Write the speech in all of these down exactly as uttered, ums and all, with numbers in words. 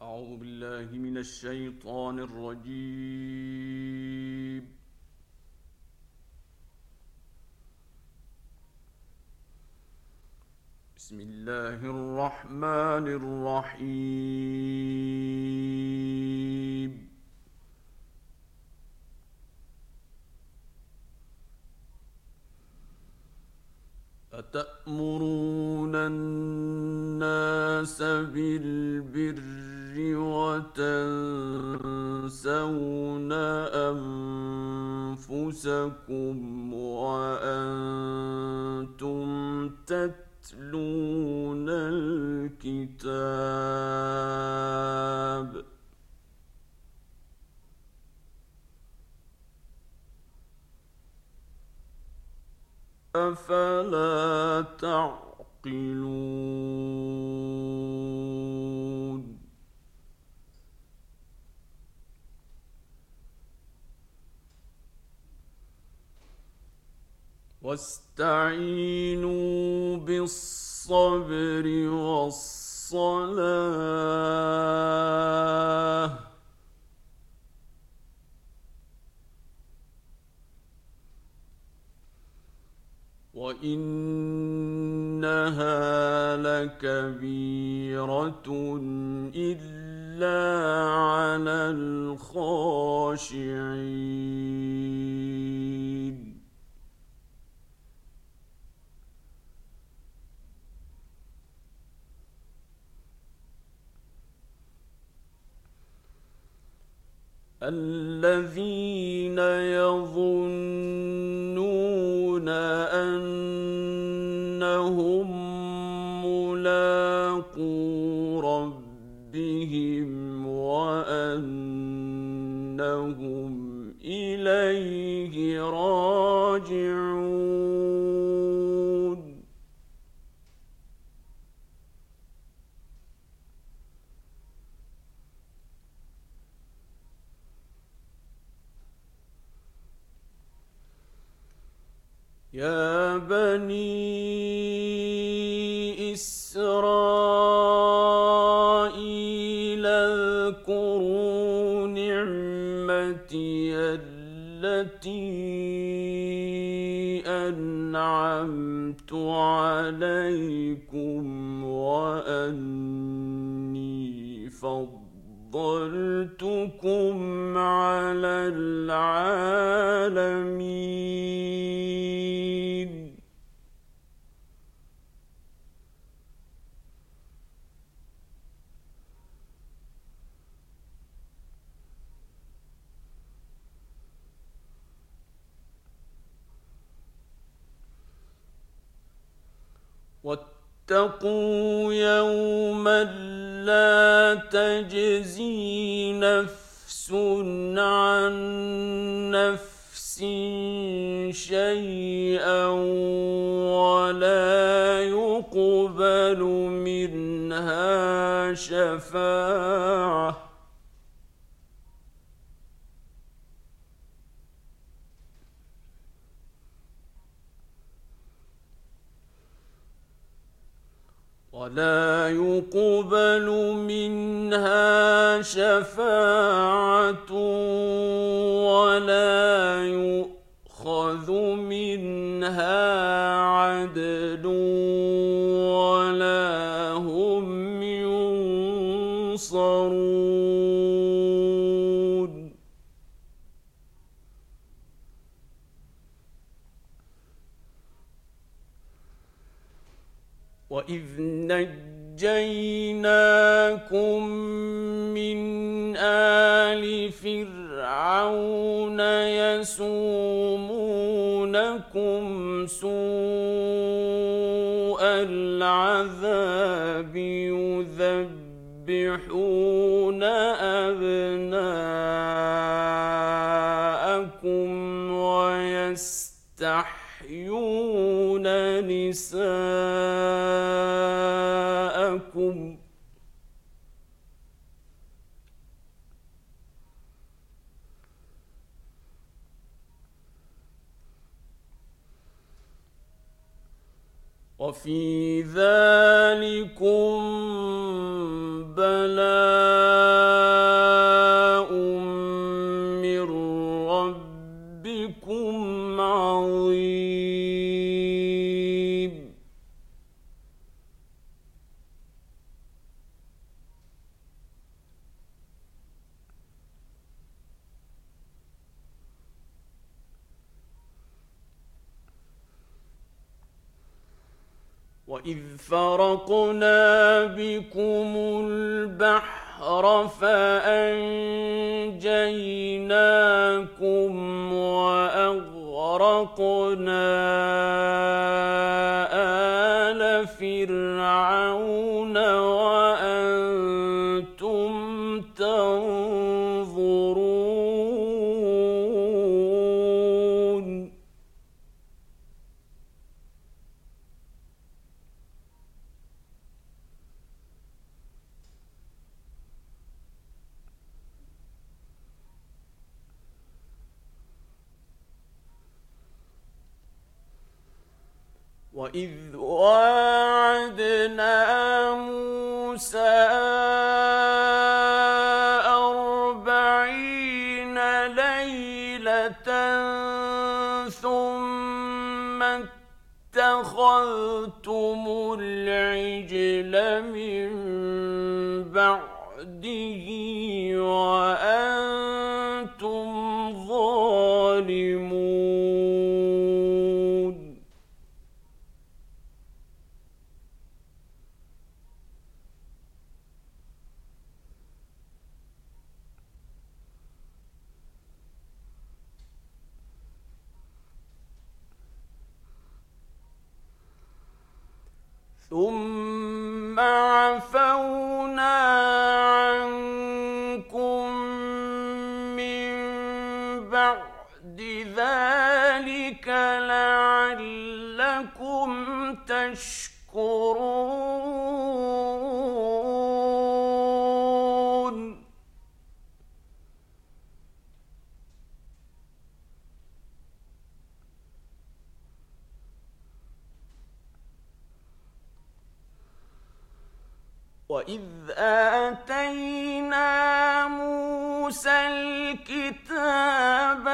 أعوذ بالله من الشيطان الرجيم. بسم الله الرحمن الرحيم. أتأمرون الناس بالبر وتنسون أنفسكم وأنتم تتلون الكتاب أفلا تعقلون. واستعينوا بالصبر والصلاة وإنها لكبيرة إلا على الخاشعين. الذين يظنون أنهم ملاقو ربهم وأنهم إليه راجعون. يا بني إسرائيل اذكروا نعمتي التي أنعمت عليكم وأني فضلتكم على العالمين. واتقوا يوما لا تجزي نفس عن نفس شيئا ولا يقبل منها شفاعة ولا يقبل منها شفاعة ولا يؤخذ منها عدل ولا هم ينصرون. وإذ نجيناكم من آل فرعون يسومونكم سوء العذاب يذبحون أبناءكم ويستحيون نساءكم وفي ذلكم بلاء وإذ فرقنا بكم البحر فأنجيناكم وأغرقنا آل فرعون وأنتم تنظرون وإذ واعدنا موسى أربعين ليلة ثم اتخذتم العجل من بعده وأنتم ظالمون ثم عفونا عنكم من بعد ذلك لعلكم تشكرون وإذ آتينا موسى الكتاب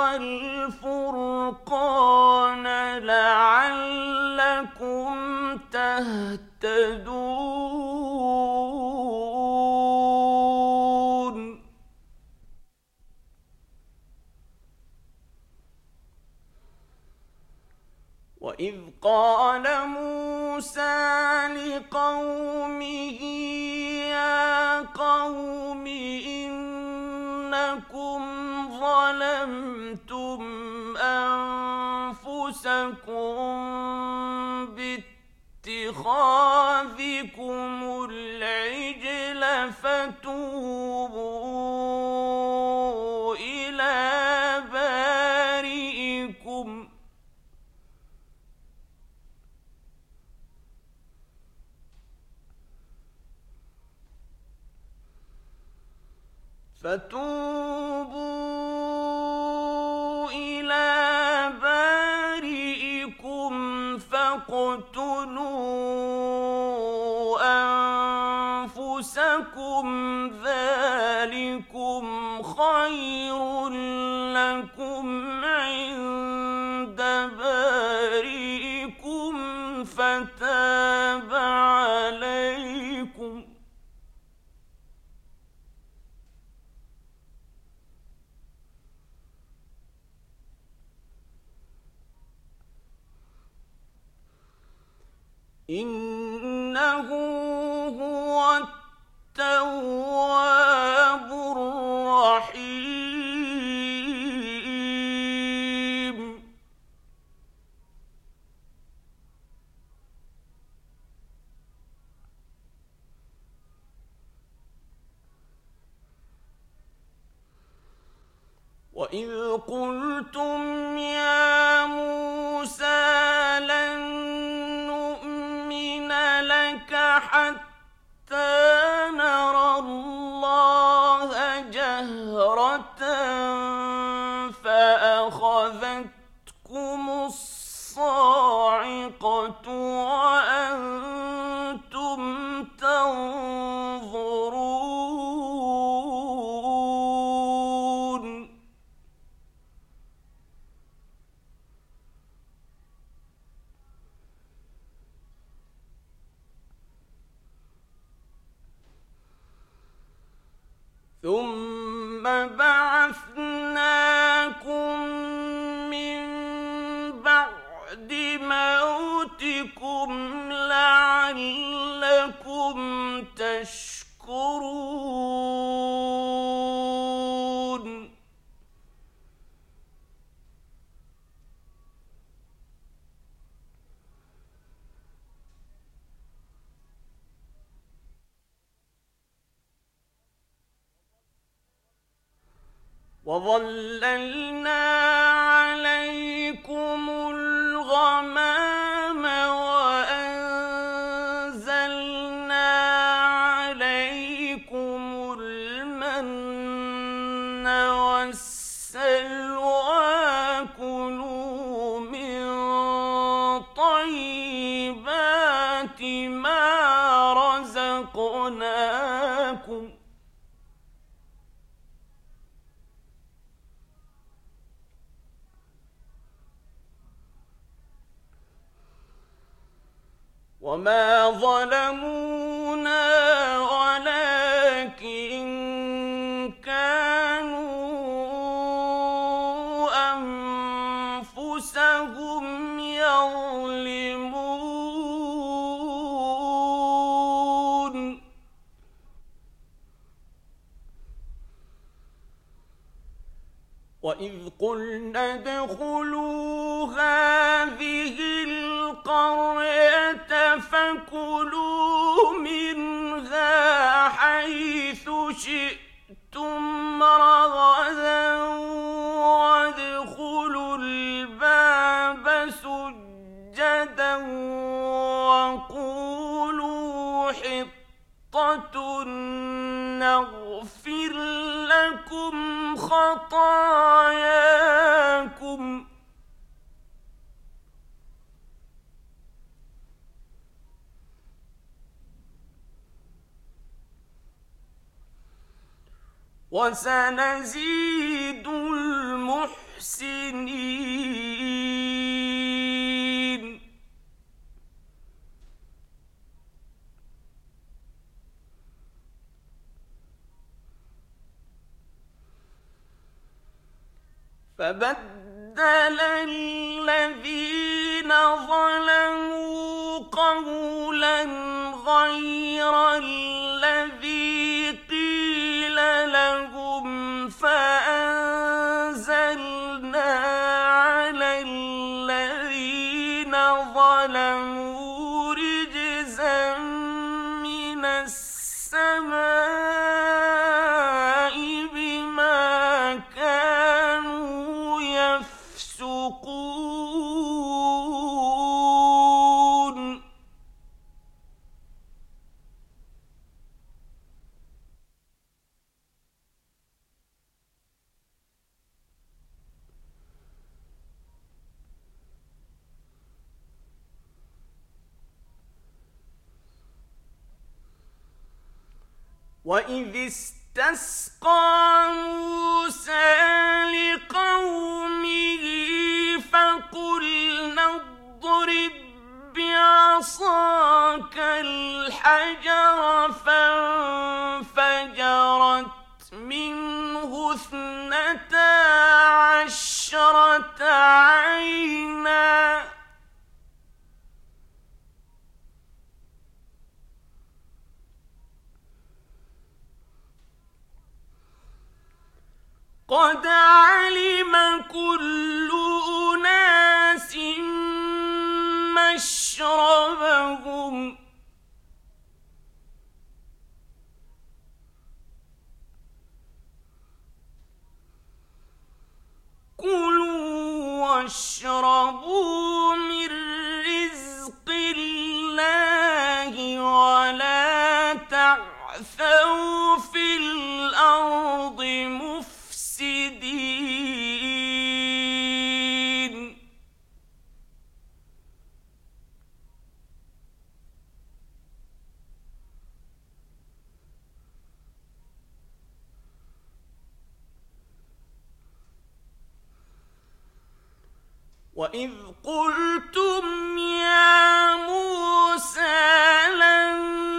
والفرقان لعلكم تهتدون وإذ قال موسى لقومه يا قوم إنكم ظلمتم أنفسكم باتخاذكم العجل فتوبوا إلى بارئكم فتوبوا إلى بارئكم فاقتلوا أنفسكم ذلكم خير لكم عند بارئكم فتاب عليكم إنه هو التواب الرحيم وإذ قلتم يا موسى لن لك حتى نرى الله جهرة فأخذتكم الصاعقة وأنتم تنظرون تشكرون وظللنا عليكم الغمام وأنزلنا عليكم المن والسلوى كلوا من طيبات ما رزقناكم وما ظلمونا ولكن كانوا أنفسهم يظلمون وإذ قلنا ادخلوا هذه القرية فكلوا منها حيث شئتم رغدا وادخلوا الباب سجدا وقولوا حطة نغفر لكم خطاياكم وسنزيد المحسنين فبدل الذين ظلموا قولا غير الذي قيل لهم فأنزلنا على الذين ظلموا رجزا من السماء بما كانوا يفسقون وإذ استسقى موسى لقومه فقلنا اضرب بعصاك الحجر فانفجرت منه اثنتا عشرة عينا قد علم كل أناس مشربهم كلوا واشربوا من رزق الله ولا تعثوا في الأرض مفسدين وإذ قلتم يا موسى لن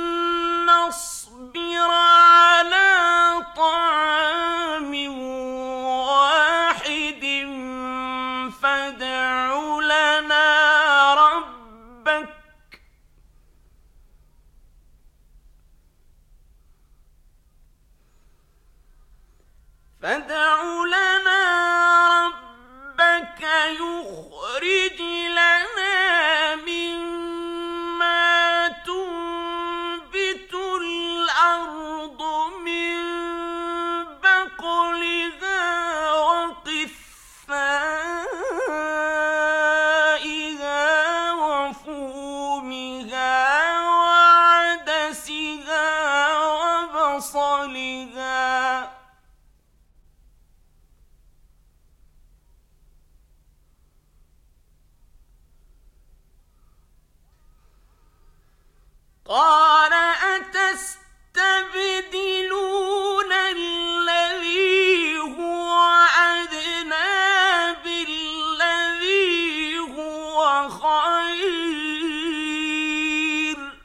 نصبر على طعام واحد فادع لنا ربك الأرض من بقلها وقثائها وفومها وعدسها وبصلها قال أتستبدلون الذي هو أدنى بالذي هو خير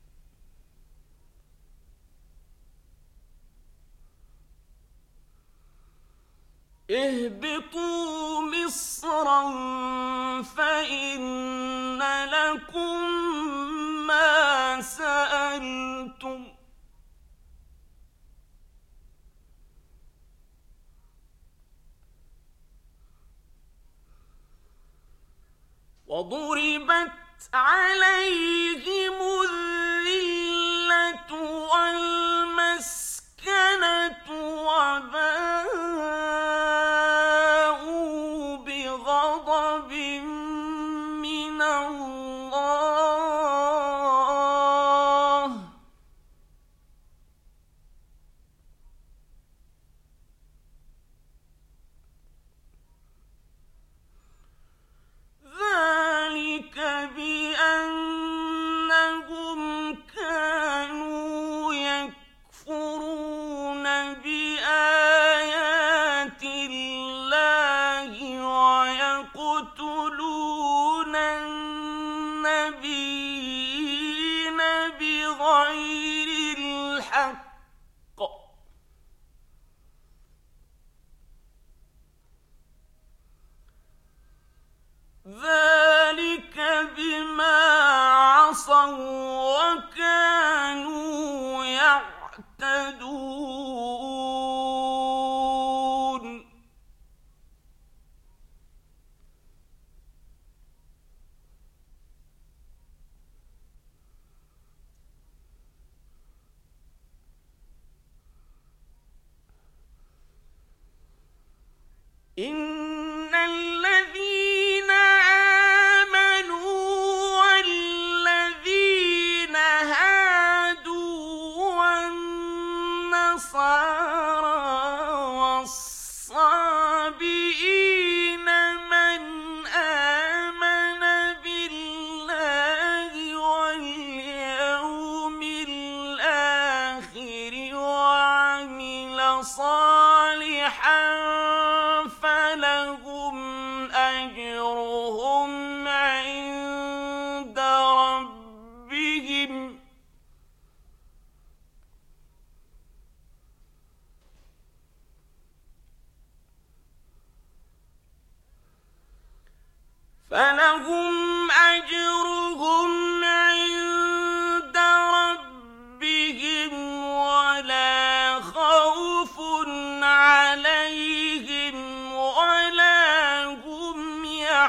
اهبطوا مصرا فإن لكم ما سألتم وضربت عليهم الذلة والمسكنة وباءوا بغضب من الله ذلك بأنهم كانوا يكفرون بآيات الله ويقتلون النبيين بغير الحق ذلك بما عصوا وكانوا يعتدون إن الذين آمنوا والذين هادوا والنصارى والصابئين من آمن بالله واليوم الآخر وعمل صالحا فلهم أجرهم عند ربهم فلهم أجرهم عند ربهم ولا خوف عليهم ولا هم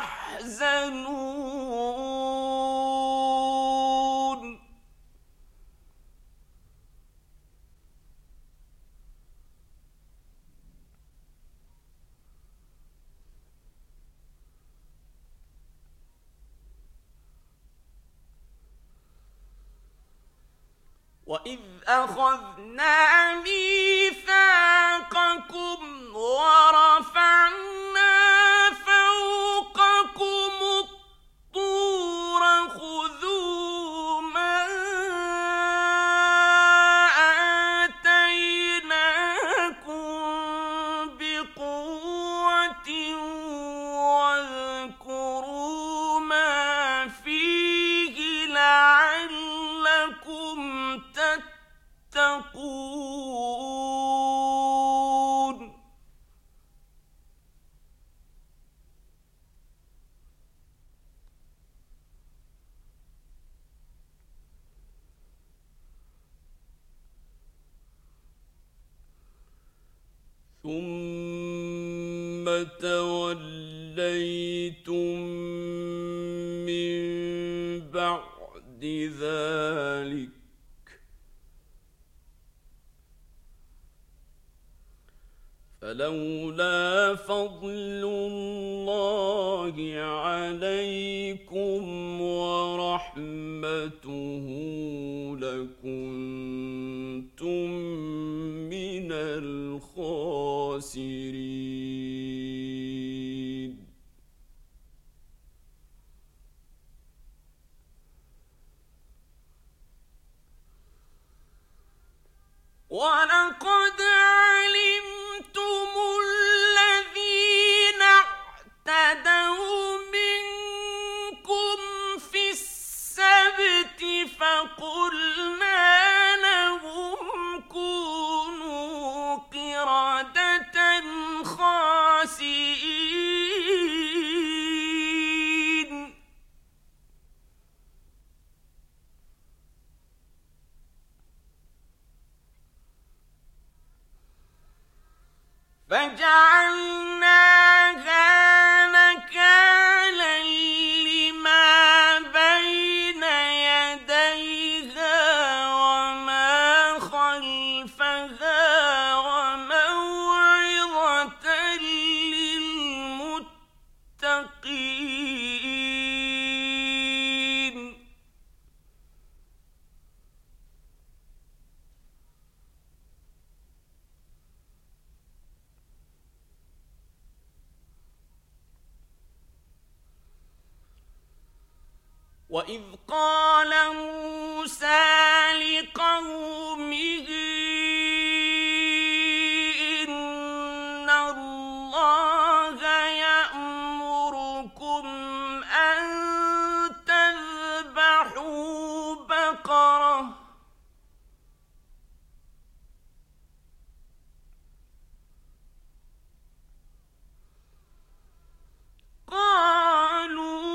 يحزنون وإذ أخذنا ميثاقكم ورفعنا فوقكم الطور خذوا ما آتيناكم بقوة واذكروا ما فيه لعلكم تتقون ثم توليتم من بعد ذلك فلولا فضل الله عليكم ورحمته لكنتم من الخاسرين. ولقد علمتم الذين اعتدوا منكم في السبت فقلنا لهم كونوا قردة خاسئين. فجعلناها نكالا لما بين يديها وما خلفها وموعظة للمتقين. وإذ قال موسى لقومه إن الله يأمركم أن تذبحوا بقرة قالوا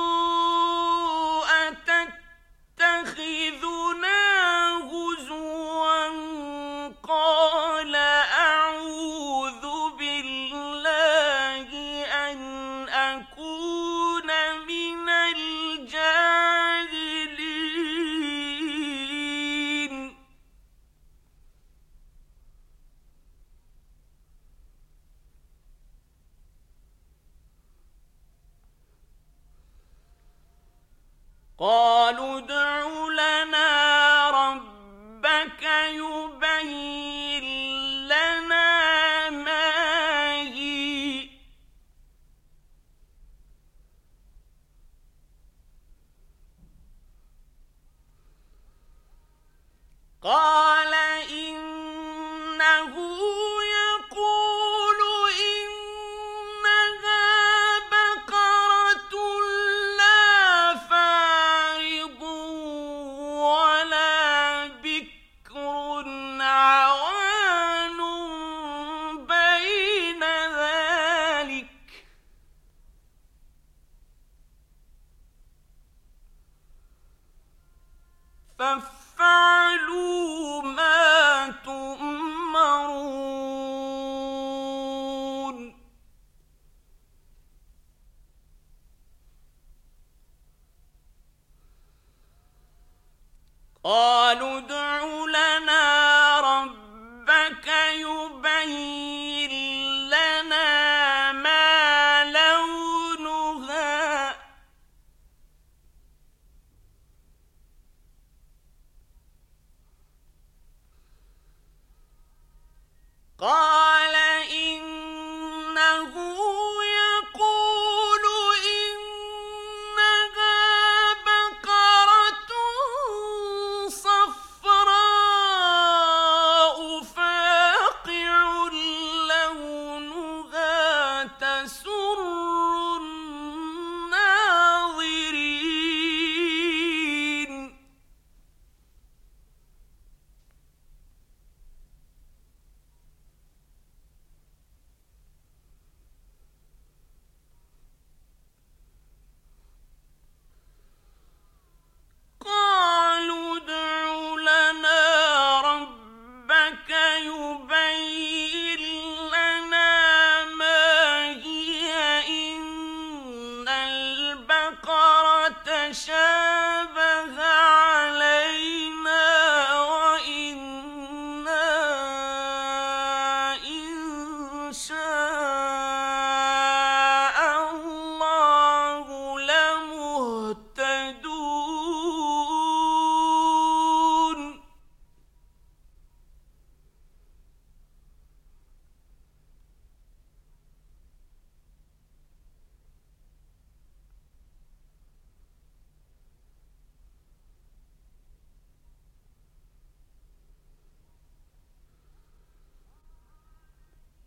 أتتخذنا هزوا قال أعوذ بالله أن أكون من الجاهلين. قالوا ادع لنا ربك يبين لنا ما هي قال إنه يقول إنها بقرة لا فارض ولا بكر عوان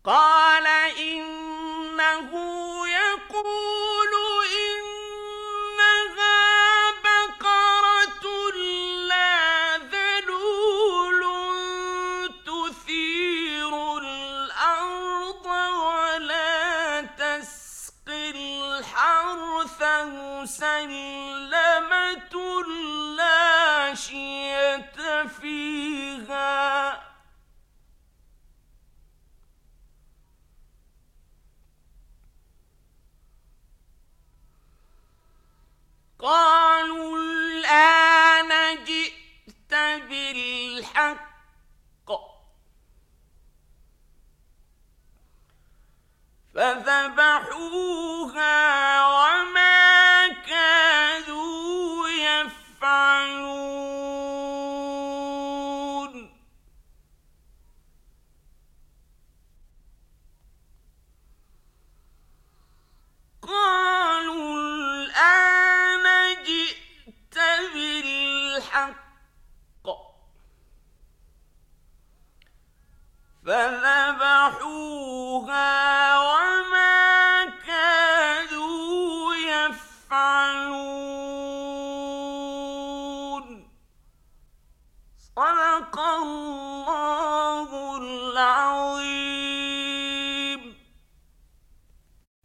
قال إنه يقول إنها بقرة لا ذلول تثير الأرض ولا تسقي الحرث مسلمة لا شية فيها. قالوا الآن جئت بالحق فذبحوها وما كادوا يفعلون. قالوا الآن جئت بالحق فذبحوها وما كادوا يفعلون.